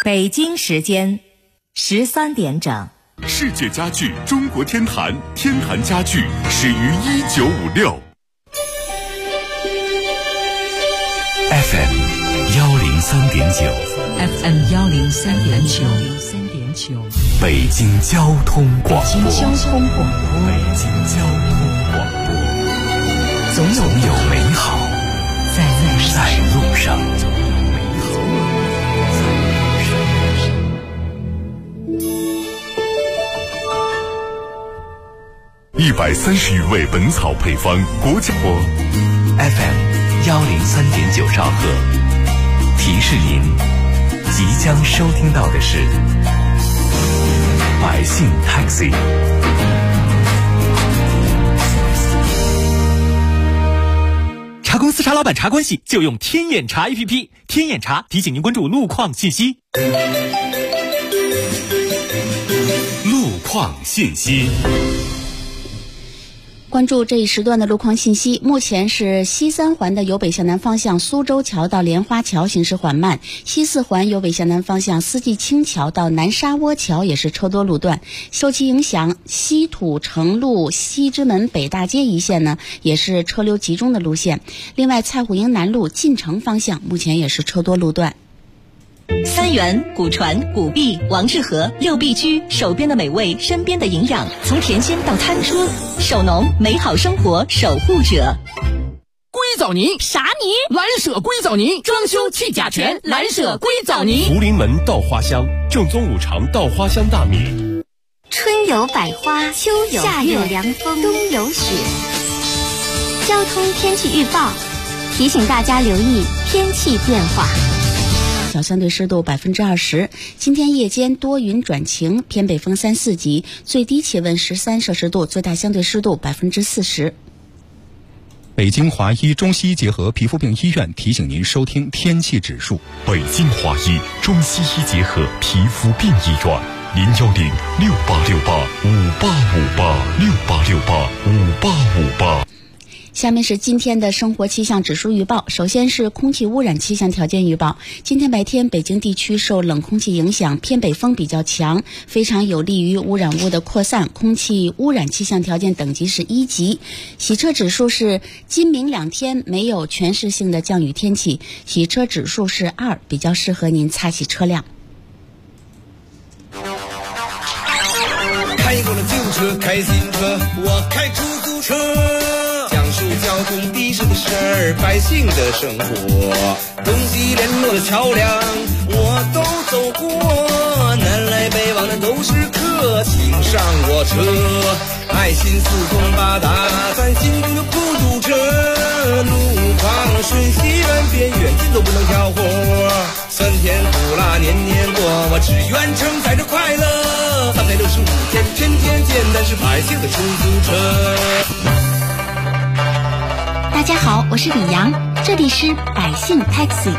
北京时间13点整。 世界家具中国天坛，天坛家具始于1956。FM 103.9 FM 103.9 北京交通广播。 北京交通广播，总有美好在路上。 130余味本草配方，国家播 FM 103.9兆赫，提示您即将收听到的是百姓 Taxi。 茶公司茶老板茶关系就用天眼查 APP， 天眼查提醒您关注路况信息。 路况信息。 关注这一时段的路况信息。目前是西三环的由北向南方向苏州桥到莲花桥行驶缓慢，西四环由北向南方向四季青桥到南沙窝桥也是车多路段。受其影响，西土城路西直门北大街一线呢也是车流集中的路线。另外，蔡虎营南路进城方向目前也是车多路段。 三元、古传、古碧、王致和六必居，手边的美味，身边的营养，从甜心到餐桌，手农美好生活守护者。 硅藻泥啥泥？ 蓝舍硅藻泥，装修去甲醛，蓝舍硅藻泥。 福临门稻花香，正宗五常稻花香大米。 春有百花，秋有夏有凉风，冬有雪。交通天气预报提醒大家留意天气变化。 相对湿度20%，今天夜间多云转晴，偏北风3-4级，最低气温13摄氏度，最大相对湿度40%。 北京华医中西医结合皮肤病医院提醒您收听天气指数。 北京华医中西医结合皮肤病医院，0106868586868685858。 下面是今天的生活气象指数预报。首先是空气污染气象条件预报。今天白天北京地区受冷空气影响，偏北风比较强，非常有利于污染物的扩散，空气污染气象条件等级是1级。洗车指数是今明2天没有全市性的降雨天气，洗车指数是2，比较适合您擦洗车辆。 开过了旧车，开新车，我开出租车，讲述交通的士的事儿，百姓的生活，东西联络的桥梁我都走过，南来北往的都是客，请上我车，爱心四通八达，在心中的孤独着，路况瞬息万变，远近都不能挑活，酸甜苦辣年年过，我只愿承载着快乐，365天天天简单是百姓的出租车。 大家好，我是李阳，这里是百姓 Taxi。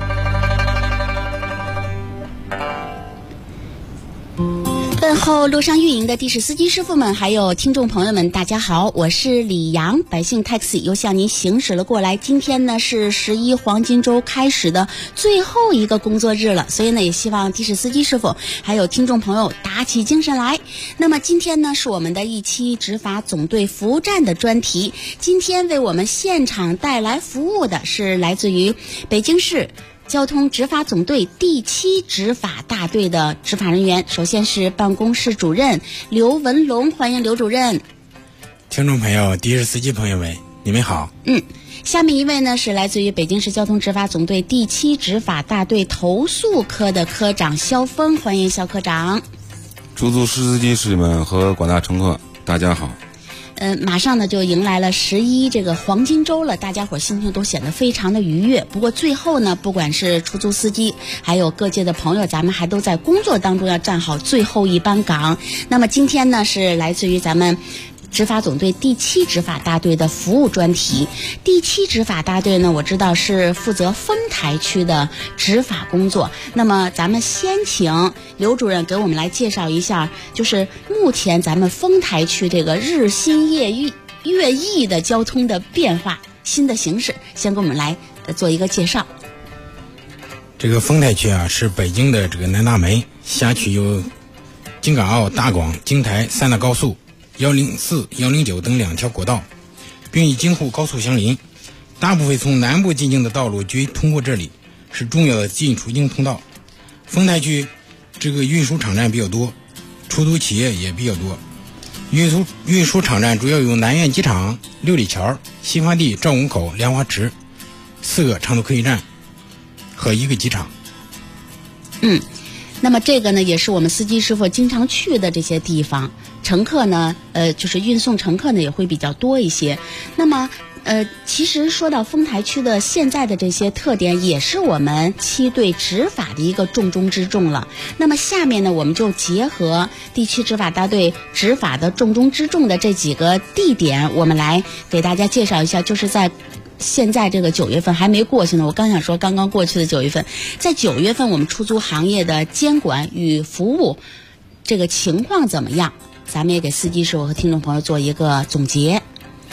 问候路上运营的的士司机师傅们，还有听众朋友们，大家好，我是李阳，百姓 Taxi 又向您行驶了过来。今天呢是11黄金周开始的最后一个工作日了，所以呢也希望的士司机师傅还有听众朋友打起精神来。那么今天呢是我们的一期执法总队服务站的专题，今天为我们现场带来服务的是来自于北京市交通执法总队第7执法大队的执法人员。首先是办公室主任刘文龙，欢迎刘主任。 听众朋友，的士司机朋友们，你们好。 下面一位呢是来自于北京市交通执法总队第7执法大队投诉科的科长肖峰，欢迎肖科长。 出租司机师们和广大乘客，大家好。 马上呢就迎来了11这个黄金周了，大家伙心情都显得非常的愉悦。不过最后呢，不管是出租司机还有各界的朋友，咱们还都在工作当中要站好最后一班岗。那么今天呢是来自于咱们执法总队第7执法大队的服务专题。第7执法大队呢，我知道是负责丰台区的执法工作。那么咱们先请刘主任给我们来介绍一下，就是目前咱们丰台区这个日新月异的交通的变化、新的形势，先给我们来做一个介绍。 这个丰台区啊是北京的这个南大门，辖区有京港澳大广京台3大高速104、109等2条国道，并与京沪高速相邻。大部分从南部进京的道路均通过这里，是重要的进出京通道。丰台区这个运输场站比较多，出租企业也比较多。运输场站主要有南苑机场、六里桥、新发地、赵公口、莲花池4个长途客运站和1个机场。 那么这个呢，也是我们司机师傅经常去的这些地方，乘客呢，就是运送乘客呢也会比较多一些。那么其实说到丰台区的现在的这些特点，也是我们7队执法的一个重中之重了。那么下面呢，我们就结合地区执法大队执法的重中之重的这几个地点，我们来给大家介绍一下，就是在现在这个9月份还没过去呢，我刚想说刚刚过去的9月份，在9月份我们出租行业的监管与服务这个情况怎么样？咱们也给司机师傅和听众朋友做一个总结。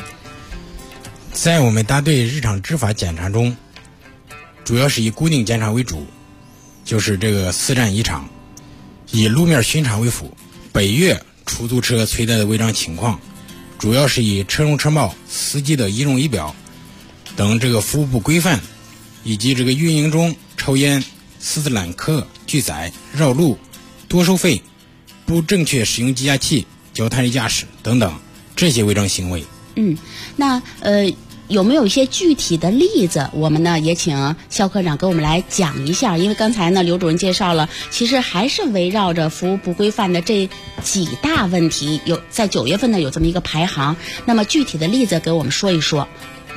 在我们大队日常执法检查中，主要是以固定检查为主，就是这个4站1场，以路面巡查为辅。本月出租车存在的违章情况，主要是以车容车貌、司机的仪容仪表等这个服务不规范，以及这个运营中抽烟、私自揽客、拒载、绕路、多收费、不正确使用计价器、脚踏式驾驶等等这些违章行为。 那有没有一些具体的例子？我们呢也请肖科长给我们来讲一下，因为刚才呢刘主任介绍了，其实还是围绕着服务不规范的这几大问题，在9月份呢有这么一个排行。那么具体的例子给我们说一说。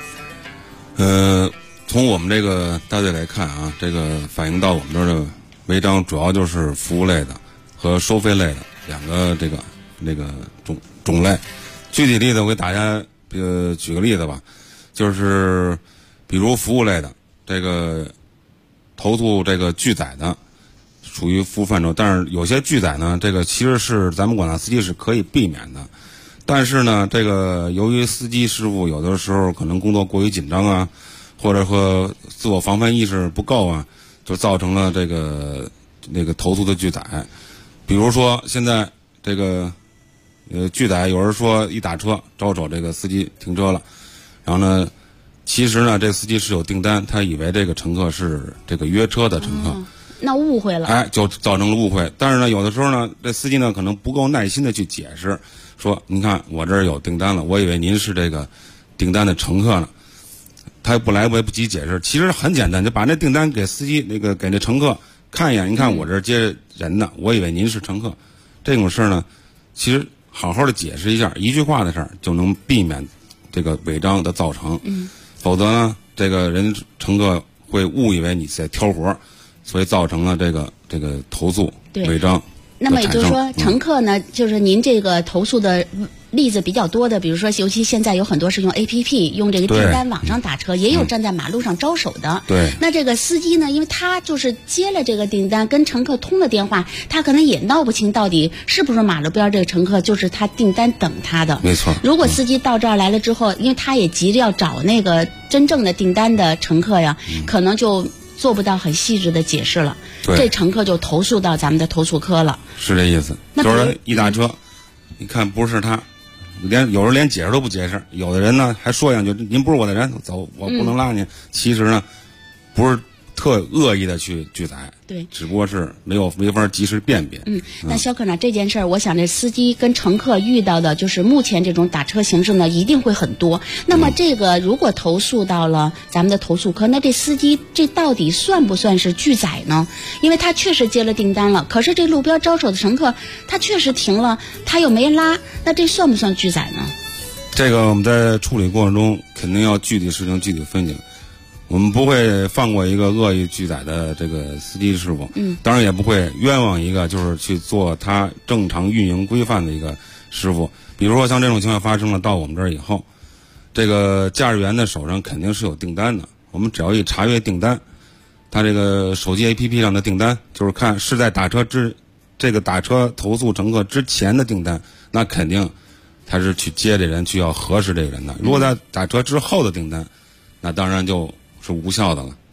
从我们这个大队来看啊，这个反映到我们这儿的违章主要就是服务类的和收费类的2个这个种类。具体例子我给大家举个例子吧，就是比如服务类的这个投诉这个拒载的属于服务范畴，但是有些拒载呢，这个其实是咱们广大司机是可以避免的，但是呢这个由于司机师傅有的时候可能工作过于紧张啊，或者说自我防范意识不够啊，就造成了这个投诉的拒载。比如说现在这个拒载，有人说一打车招手这个司机停车了，然后呢其实呢这个司机是有订单，他以为这个乘客是这个约车的乘客， 那误会了， 就造成了误会。但是呢有的时候呢这司机呢可能不够耐心的去解释，说您看我这儿有订单了，我以为您是这个订单的乘客呢，他不来不及解释。其实很简单，就把那订单给司机给那乘客看一眼，你看我这儿接人呢，我以为您是乘客。这种事呢其实好好的解释一下，一句话的事儿就能避免这个违章的造成。否则呢这个乘客会误以为你在挑活，所以造成了这个投诉违章。 那么也就是说，乘客呢，就是您这个投诉的例子比较多的，比如说，尤其现在有很多是用 APP 用这个订单网上打车，也有站在马路上招手的。 对。 那这个司机呢，因为他就是接了这个订单，跟乘客通了电话，他可能也闹不清到底是不是马路边这个乘客就是他订单等他的。 没错。 如果司机到这儿来了之后，因为他也急着要找那个真正的订单的乘客呀，可能就做不到很细致的解释了，这乘客就投诉到咱们的投诉科了。 是这意思。就是一打车，你看不是他，有人连解释都不解释，有的人呢还说两句，您不是我的人，走，我不能拉您。其实呢，不是特恶意的去拒载， 对， 只不过是没法及时辨别。 那肖科长，这件事儿，我想这司机跟乘客遇到的就是目前这种打车形式呢，一定会很多。那么这个如果投诉到了咱们的投诉科，那这司机这到底算不算是拒载呢？因为他确实接了订单了，可是这路边招手的乘客他确实停了，他又没拉，那这算不算拒载呢？ 这个我们在处理过程中肯定要具体事情具体分析。我们不会放过一个恶意拒载的这个司机师傅，当然也不会冤枉一个就是去做他正常运营规范的一个师傅。比如说像这种情况发生了，到我们这儿以后，这个驾驶员的手上肯定是有订单的，我们只要一查阅订单，他这个手机 APP 上的订单，就是看是在打车投诉乘客之前的订单，那肯定他是去接这人，去要核实这个人的。如果在打车之后的订单，那当然就是无效的了。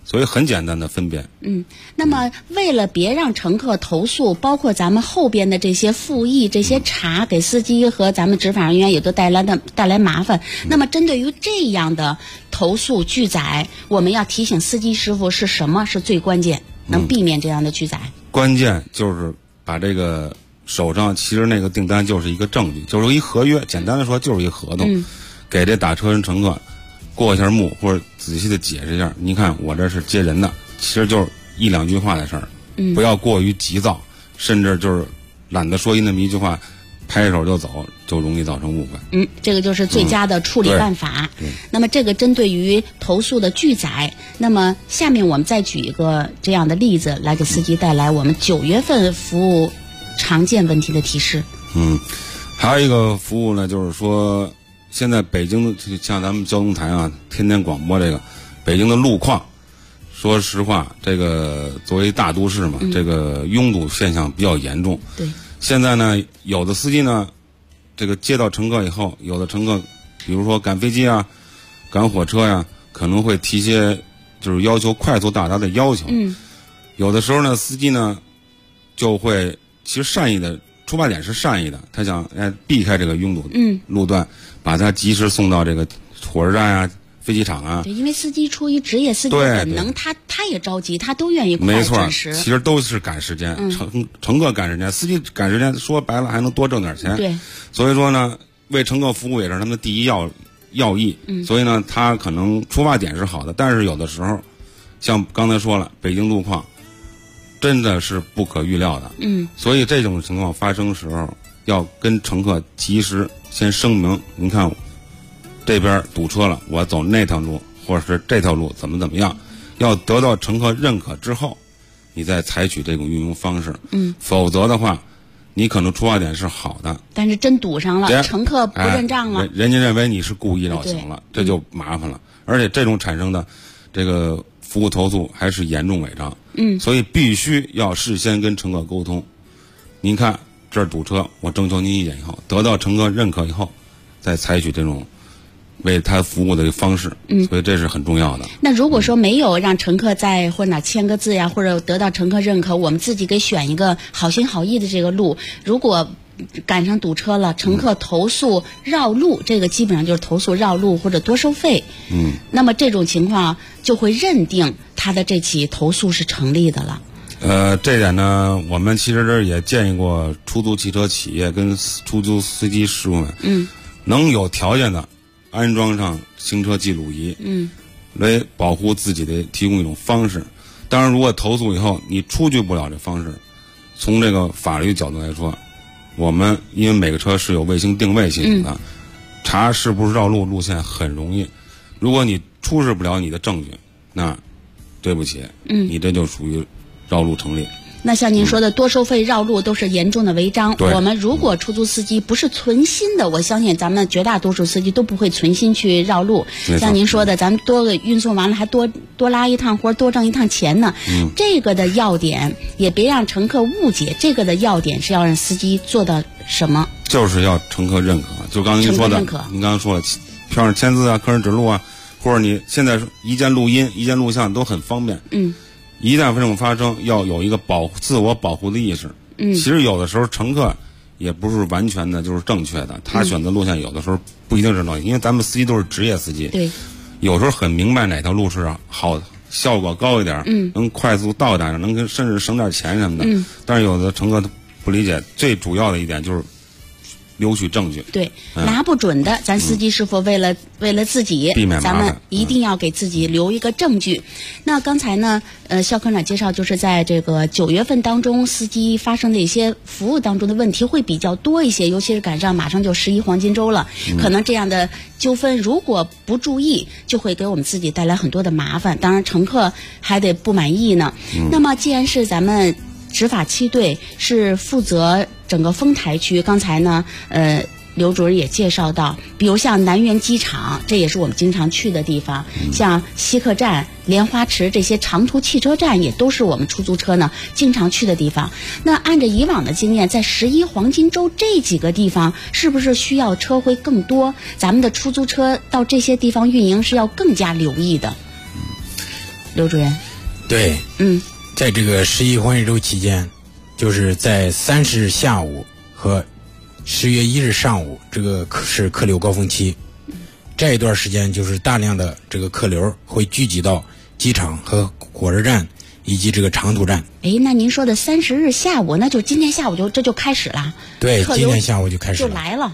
所以很简单的分辨。 那么为了别让乘客投诉，包括咱们后边的这些复议、这些查，给司机和咱们执法人员也都带来麻烦。那么针对于这样的投诉拒载，我们要提醒司机师傅是什么是最关键，能避免这样的拒载？ 关键就是把这个手上其实那个订单就是一个证据，就是一合约，简单的说就是一合同，给这打车人乘客过一下目，或者仔细的解释一下，你看我这是接人的，其实就是一两句话的事儿，不要过于急躁，甚至就是懒得说那么一句话，拍手就走，就容易造成误会。 这个就是最佳的处理办法。那么这个针对于投诉的拒载，那么下面我们再举一个这样的例子，来给司机带来我们9月份服务常见问题的提示。 还有一个服务呢，就是说现在北京的像咱们交通台啊，天天广播这个北京的路况，说实话，这个作为大都市嘛，这个拥堵现象比较严重。 对， 现在呢，有的司机呢，这个接到乘客以后，有的乘客，比如说赶飞机啊、赶火车呀，可能会提些就是要求快速到达的要求。有的时候呢，司机呢就会其实善意的。出发点是善意的，他想避开这个拥堵路段，把他及时送到这个火车站啊、飞机场啊。 对，因为司机出于职业司机的本能，他也着急，他都愿意快准时。 没错，其实都是赶时间，乘客赶时间，司机赶时间，说白了还能多挣点钱。 对， 所以说呢，为乘客服务也是他们的第一要义。所以呢，他可能出发点是好的，但是有的时候，像刚才说了，北京路况。真的是不可预料的，所以这种情况发生时候，要跟乘客及时先声明，您看这边堵车了，我走那条路，或者是这条路怎么样，要得到乘客认可之后，你再采取这种运营方式，否则的话，你可能出发点是好的， 但是真堵上了，乘客不认账了， 人家认为你是故意绕行了，这就麻烦了，而且这种产生的这个服务投诉还是严重违章。所以必须要事先跟乘客沟通。您看这儿堵车，我征求您意见以后，得到乘客认可以后，再采取这种为他服务的方式。所以这是很重要的。 那如果说没有让乘客在或哪签个字呀，或者得到乘客认可，我们自己给选一个好心好意的这个路，如果赶上堵车了，乘客投诉绕路，这个基本上就是投诉绕路或者多收费。那么这种情况就会认定他的这起投诉是成立的了。 这点呢，我们其实这也建议过出租汽车企业跟出租司机师傅们，能有条件的安装上行车记录仪，来保护自己的提供一种方式。当然，如果投诉以后你出具不了这方式，从这个法律角度来说，我们因为每个车是有卫星定位系统的，查是不是绕路路线很容易。如果你出示不了你的证据，那对不起，你这就属于绕路成立。 那像您说的多收费绕路都是严重的违章。我们如果出租司机不是存心的，我相信咱们绝大多数司机都不会存心去绕路。像您说的，咱们多个运送完了还多拉一趟活，多挣一趟钱呢。这个的要点也别让乘客误解，这个的要点是要让司机做到什么？就是要乘客认可。就刚才您说的，您刚才说了，票上签字啊，客人指路啊，或者你现在一键录音、一键录像都很方便。一旦这种发生，要有一个自我保护的意识。其实有的时候乘客也不是完全的就是正确的，他选择路线有的时候不一定是正确，因为咱们司机都是职业司机。对，有时候很明白哪条路是好，效果高一点，能快速到达，能甚至省点钱什么的。但是有的乘客不理解，最主要的一点就是留取证据。对，拿不准的，咱司机师傅为了自己，咱们一定要给自己留一个证据。那刚才呢，肖科长介绍，就是在这个9月份当中，司机发生的一些服务当中的问题会比较多一些，尤其是赶上马上就11黄金周了，可能这样的纠纷如果不注意，就会给我们自己带来很多的麻烦。当然，乘客还得不满意呢。那么，既然是咱们执法七队是负责整个丰台区，刚才呢，刘主任也介绍到，比如像南苑机场，这也是我们经常去的地方，像西客站、莲花池这些长途汽车站，也都是我们出租车呢经常去的地方。那按照以往的经验，在11黄金周这几个地方，是不是需要车会更多？咱们的出租车到这些地方运营是要更加留意的。 刘主任？ 对，在这个11黄金周期间，就是在30日下午和10月1日上午，这个是客流高峰期。这一段时间就是大量的这个客流会聚集到机场和火车站以及这个长途站。 那您说的30日下午，那就今天下午这就开始了。 对，今天下午就开始了， 就来了。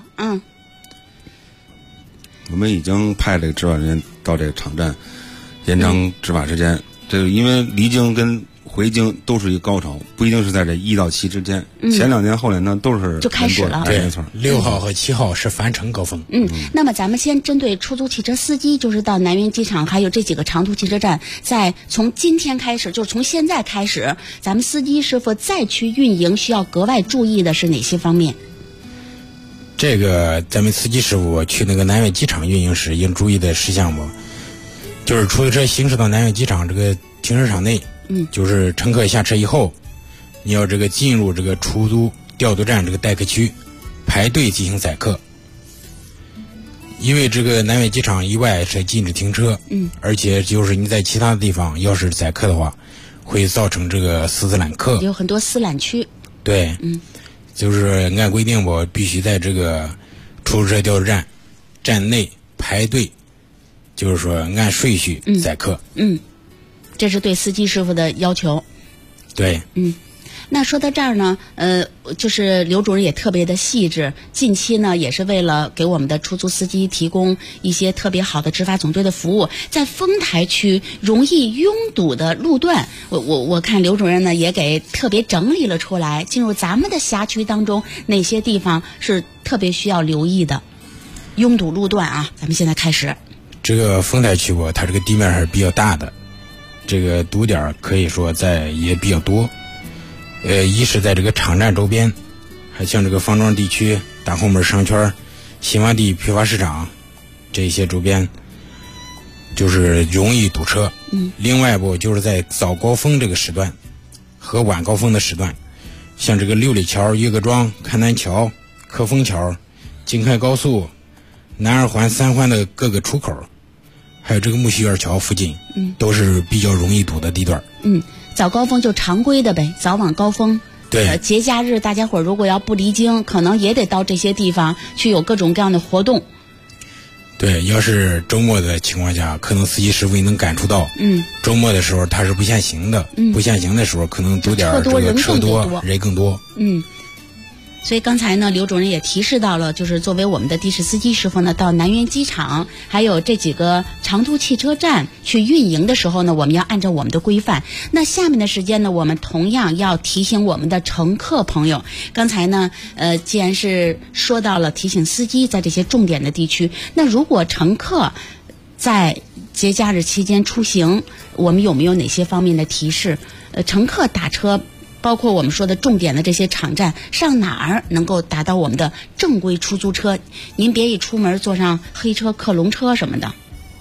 我们已经派这个执法人员到这个场站，延长执法时间。这个因为离京跟回京都是一个高潮，不一定是在这1到7之间。前2年后2年都是就开始了。 对，6号和7号是返程高峰。 那么咱们先针对出租汽车司机，就是到南苑机场还有这几个长途汽车站，从今天开始，就是从现在开始，咱们司机师傅再去运营，需要格外注意的是哪些方面？ 这个咱们司机师傅去那个南苑机场运营时应注意的事项不？就是出租车行驶到南苑机场这个停车场内，就是乘客下车以后，你要这个进入这个出租调度站这个待客区，排队进行载客。因为这个南苑机场以外是禁止停车，而且就是你在其他的地方要是载客的话，会造成这个私自揽客， 有很多私揽区。 对，就是按规定我必须在这个出租车调度站站内排队，就是说按顺序载客。 这是对司机师傅的要求。 对。 那说到这儿呢，就是刘主任也特别的细致。近期呢，也是为了给我们的出租司机提供一些特别好的执法总队的服务，在丰台区容易拥堵的路段，我看刘主任呢也给特别整理了出来。进入咱们的辖区当中，哪些地方是特别需要留意的拥堵路段啊？咱们现在开始。 这个丰台区它这个地面还是比较大的，这个堵点可以说也比较多。一是在这个场站周边，还像这个方庄地区、大红门商圈、新华地批发市场这些周边，就是容易堵车。另外就是在早高峰这个时段和晚高峰的时段，像这个六里桥、岳各庄、看南桥、科丰桥、京开高速、南二环、三环的各个出口，还有这个木樨园桥附近，都是比较容易堵的地段。 早高峰就常规的呗，早晚高峰。 对， 节假日大家伙如果要不离京，可能也得到这些地方去有各种各样的活动。 对，要是周末的情况下，可能司机师傅也能感触到。周末的时候他是不限行的，不限行的时候可能堵点这个车多，人更多。 所以刚才呢，刘主任也提示到了，就是作为我们的的士司机师傅呢，到南苑机场还有这几个长途汽车站去运营的时候呢，我们要按照我们的规范。那下面的时间呢，我们同样要提醒我们的乘客朋友。刚才呢，既然是说到了提醒司机在这些重点的地区，那如果乘客在节假日期间出行，我们有没有哪些方面的提示？乘客打车，包括我们说的重点的这些场站，上哪儿能够达到我们的正规出租车？您别一出门坐上黑车、克隆车什么的。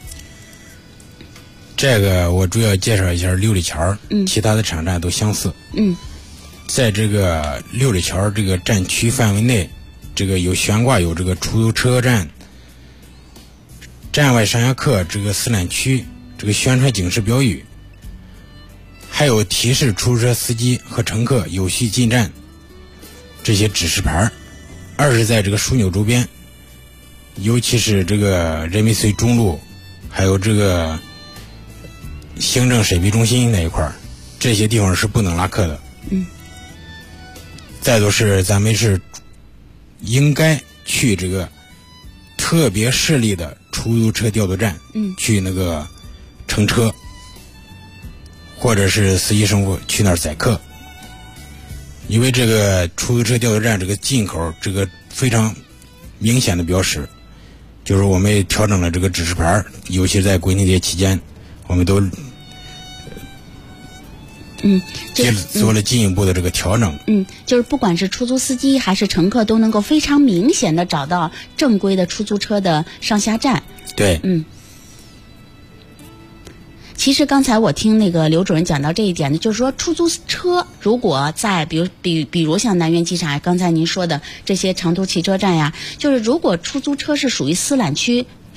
这个我主要介绍一下六里桥，其他的场站都相似。在这个六里桥这个站区范围内，这个有悬挂有这个出租车站、站外上下客这个私揽区这个宣传警示标语。还有提示出租车司机和乘客有序进站这些指示牌。二是在这个枢纽周边，尤其是这个人民隧中路，还有这个行政审批中心那一块，这些地方是不能拉客的。再就是咱们是应该去这个特别设立的出租车调度站，去那个乘车。或者是司机师傅去那儿载客，因为这个出租车调度站这个进口这个非常明显的标识，就是我们调整了这个指示牌，尤其是在国庆节期间，我们都做了进一步的这个调整。 就是不管是出租司机还是乘客，都能够非常明显的找到正规的出租车的上下站。 对， 其实刚才我听那个刘主任讲到这一点呢，就是说出租车如果在比如像南苑机场，刚才您说的这些长途汽车站呀，就是如果出租车是属于私揽区，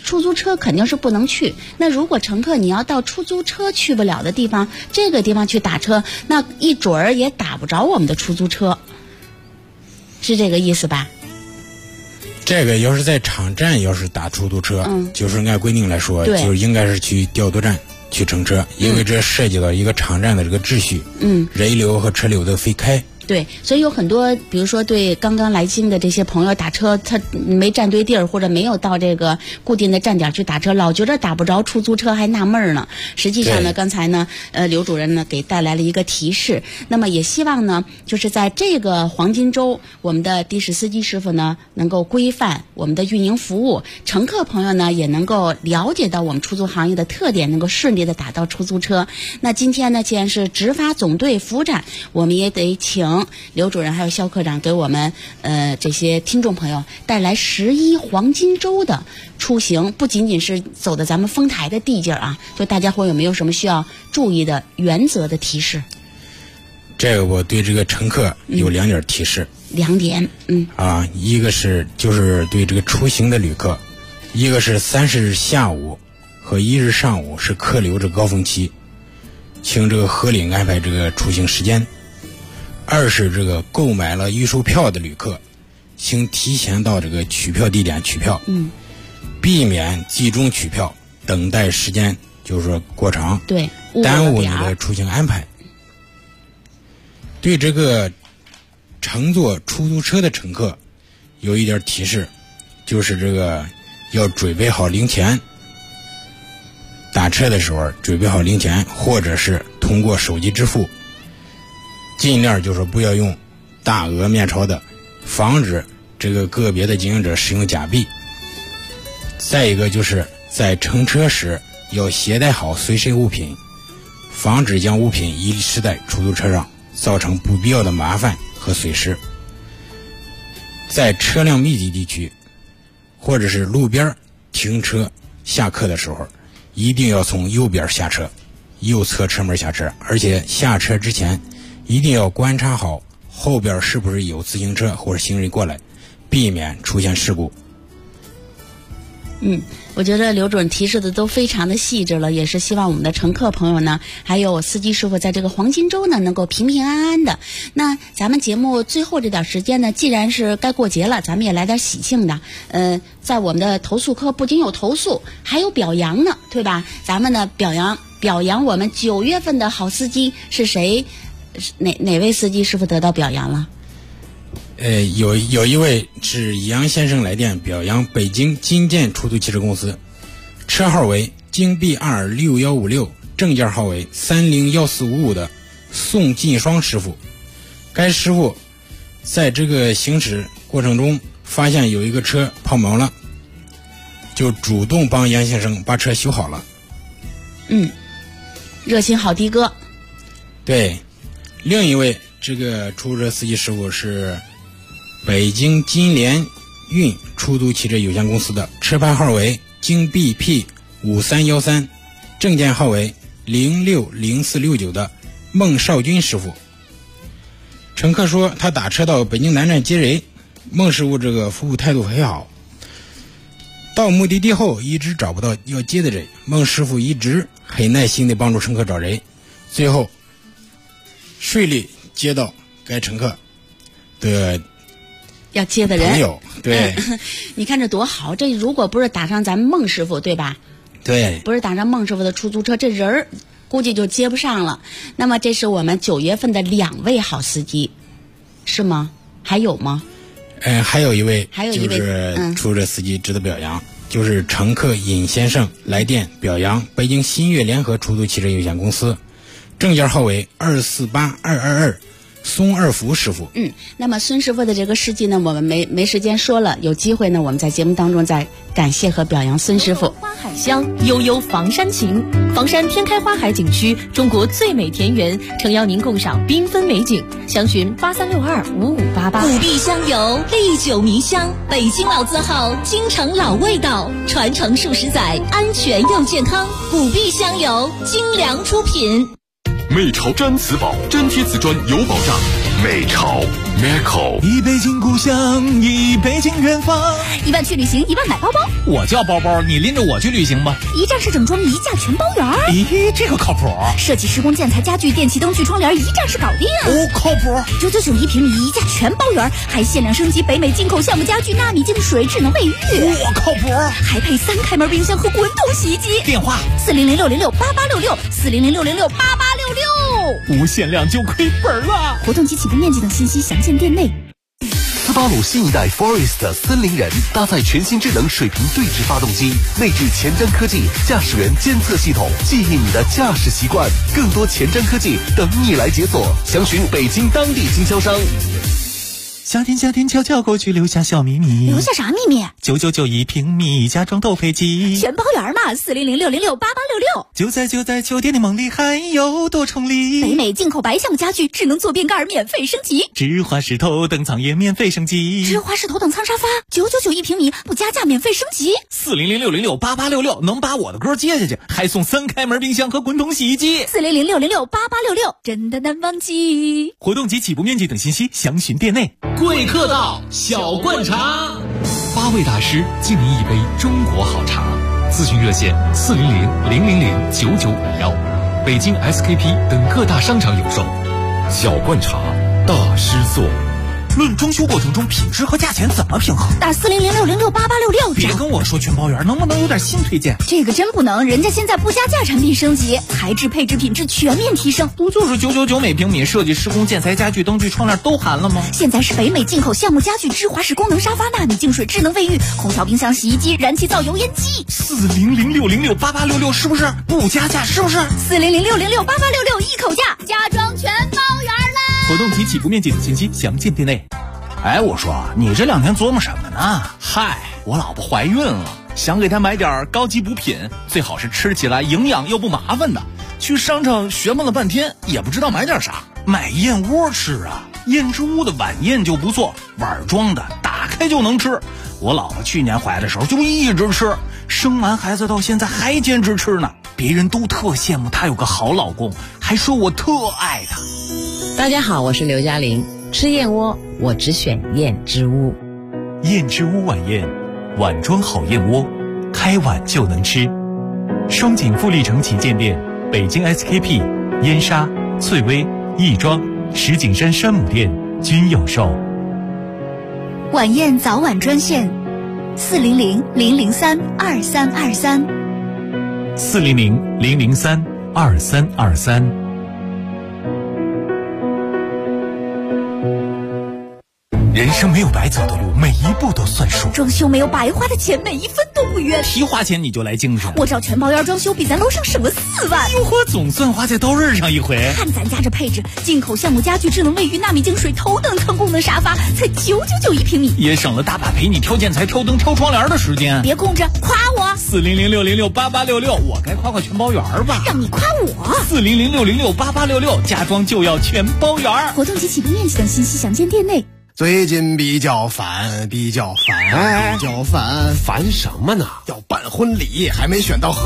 出租车肯定是不能去。那如果乘客你要到出租车去不了的地方，这个地方去打车，那一准儿也打不着我们的出租车，是这个意思吧？ 这个要是在场站要是打出租车，就是按规定来说，就是应该是去调度站去乘车，因为这涉及到一个场站的这个秩序，人流和车流的分开。 对，所以有很多，比如说对刚刚来京的这些朋友打车，他没站对地儿，或者没有到这个固定的站点去打车，老觉得打不着出租车，还纳闷呢。实际上呢，刚才呢，刘主任呢给带来了一个提示。那么也希望呢，就是在这个黄金周，我们的的士司机师傅呢能够规范我们的运营服务，乘客朋友呢也能够了解到我们出租行业的特点，能够顺利的打到出租车。那今天呢，既然是执法总队服务站，我们也得请刘主任还有肖科长给我们这些听众朋友带来11黄金周的出行，不仅仅是走的咱们丰台的地界啊，就大家伙有没有什么需要注意的原则的提示？ 这个我对这个乘客有2点提示。 2点， 一个是就是对这个出行的旅客，一个是30日下午和1日上午是客流这高峰期，请这个合理安排这个出行时间。2是这个购买了预售票的旅客，请提前到这个取票地点取票，避免集中取票，等待时间就是说过长， 对， 耽误你的出行安排。对这个乘坐出租车的乘客有一点提示，就是这个要准备好零钱，打车的时候准备好零钱，或者是通过手机支付。尽量就是不要用大额面钞的，防止这个个别的经营者使用假币。再一个就是在乘车时要携带好随身物品，防止将物品遗失在出租车上，造成不必要的麻烦和损失。在车辆密集地区或者是路边停车下客的时候，一定要从右边下车，右侧车门下车，而且下车之前一定要观察好后边是不是有自行车或者行人过来，避免出现事故。 我觉得刘主任提示的都非常的细致了，也是希望我们的乘客朋友呢，还有司机师傅在这个黄金周呢能够平平安安的。那咱们节目最后这点时间呢，既然是该过节了，咱们也来点喜庆的。在我们的投诉科不仅有投诉，还有表扬呢，对吧？咱们呢表扬我们9月份的好司机是谁？哪位司机师傅得到表扬了？ 有一位是杨先生来电表扬北京金建出租汽车公司，车号为京 B26156，证件号为301455的宋进双师傅。该师傅在这个行驶过程中发现有一个车抛锚了，就主动帮杨先生把车修好了。 热心好的哥。 对，另一位这个出租车司机师傅是北京金联运出租汽车有限公司的，车牌号为京 BP5313，证件号为060469的孟少军师傅。乘客说他打车到北京南站接人，孟师傅这个服务态度很好，到目的地后一直找不到要接的人，孟师傅一直很耐心地帮助乘客找人，最后顺利接到该乘客的要接的人朋友。对， 你看这多好，这如果不是打上咱们孟师傅，对吧？ 对， 不是打上孟师傅的出租车，这人儿估计就接不上了。那么这是我们9月份的2位好司机，是吗？还有吗？ 还有一位就是出租车司机值得表扬，就是乘客尹先生来电表扬北京新月联合出租汽车有限公司，证件号为248222孙二福师傅。 那么孙师傅的这个事迹呢，我们没时间说了，有机会呢，我们在节目当中再感谢和表扬孙师傅。 花海香，悠悠房山情。房山天开花海景区，中国最美田园，诚邀您共赏缤纷美景。详询83625588。古碧香油，历久弥香，北京老字号，京城老味道，传承数十载，安全又健康。古碧香油，精良出品。 美潮毡瓷宝，粘贴瓷砖有保障。 美潮 Macau。 一杯敬故乡，一杯敬远方。 1万去旅行，1万买包包。 我叫包包，你拎着我去旅行吧。 一站式整装，一价全包圆。 咦，这个靠谱。 设计施工建材家具电器灯具窗帘，一站式搞定。 哦，靠谱。 999一平米，一价全包圆，还限量升级北美进口橡木家具纳米净水智能卫浴。 我靠谱。 还配3开门冰箱和滚筒洗衣机。 电话 400668866，400668866。 无限量就亏本了。 活动及起步面积等信息详见店内。 斯巴鲁新一代 Forest 森林人搭载全新智能水平对置发动机，内置前瞻科技驾驶员监测系统，记忆你的驾驶习惯。更多前瞻科技等你来解锁，详询北京当地经销商。 夏天悄悄过去，留下小秘密。 留下啥秘密 ？999一平米，家装斗飞机， 全包圆嘛！40066068866。 就在酒店的梦里，还有多重礼。 北美进口白橡木家具，智能坐便盖免费升级。 芝华士头等舱也免费升级。 芝华士头等舱沙发999一平米，不加价免费升级。 40066068866能把我的歌接下去，还送3开门冰箱和滚筒洗衣机。 40066068866，真的难忘记。 活动及起步面积等信息详询店内。 贵客到小灌茶 8位大师敬您一杯中国好茶。咨询热线40000009951，北京 SKP 等各大商场有售。 小灌茶大师座。 论装修过程中品质和价钱怎么平衡？ 打40066068866。 别跟我说全包圆，能不能有点新推荐？ 这个真不能，人家现在不加价产品升级，材质配置品质全面提升。 不就是999每平米，设计施工建材家具灯具窗帘都含了吗？ 现在是北美进口橡木家具、芝华士功能沙发、纳米净水智能卫浴、空调冰箱洗衣机、燃气灶油烟机。 40066068866是不是不加价？是不是 40066068866一口价，家装全包圆了。 活动及起步面积等信息详见店内。哎，我说你这2天琢磨什么呢？嗨，我老婆怀孕了，想给她买点高级补品，最好是吃起来营养又不麻烦的。去商场学问了半天，也不知道买点啥。买燕窝吃啊，燕之屋的晚宴就不错，碗装的，打开就能吃。我老婆去年怀的时候就一直吃，生完孩子到现在还坚持吃呢。别人都特羡慕她有个好老公，还说我特爱她。 大家好，我是刘嘉玲。吃燕窝，我只选燕之屋。 燕之屋晚宴，碗装好燕窝，开碗就能吃。双井富力城旗舰店、北京 SKP、燕莎、翠微、亦庄、石景山山姆店均有售。 晚宴早晚专线400-003-2323。 400-003-2323。人生没有白走的路，每一步都算数。 装修没有白花的钱，每一分都不冤。 提花钱你就来精神， 我找全包圆装修，比咱楼上省了4万。 哟呵，总算花在刀刃上一回。 看咱家这配置，进口橡木家具、智能卫浴、纳米净水、头等舱功能沙发，才999一平米， 也省了大把陪你挑建材、挑灯、挑窗帘的时间。 别空着，夸我。 400668866，我该夸全包圆吧？ 让你夸我。 400668866，家装就要全包圆。 活动及起步面积等信息详见店内。 最近比较烦， 烦什么呢？ 要办婚礼，还没选到合